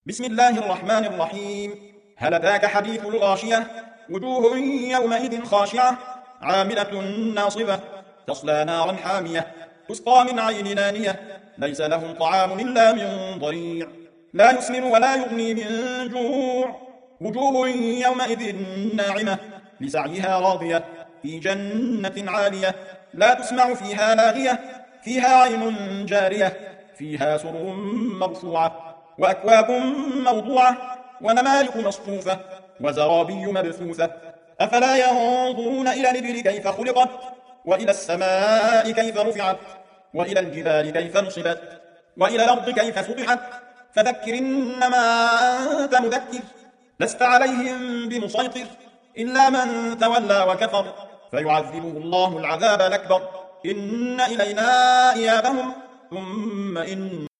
بسم الله الرحمن الرحيم. هل أتاك حديث الغاشية؟ وجوه يومئذ خاشعة عاملة ناصبة تصلى نارا حامية تسقى من عين آنية ليس لهم طعام إلا من ضريع لا يسمن ولا يغني من جوع وجوه يومئذ ناعمة لسعيها راضية في جنة عالية لا تسمع فيها لاغية فيها عين جارية فيها سرر مرفوعة وأكواب موضوعة ونمارق مصفوفة وزرابي مبثوثة أفلا ينظرون إلى الإبل كيف خلقت وإلى السماء كيف رفعت وإلى الجبال كيف نصبت وإلى الأرض كيف سطحت فذكر إنما أنت مذكر لست عليهم بمسيطر إلا من تولى وكفر فيعذبه الله العذاب الأكبر إن إلينا إيابهم ثم إن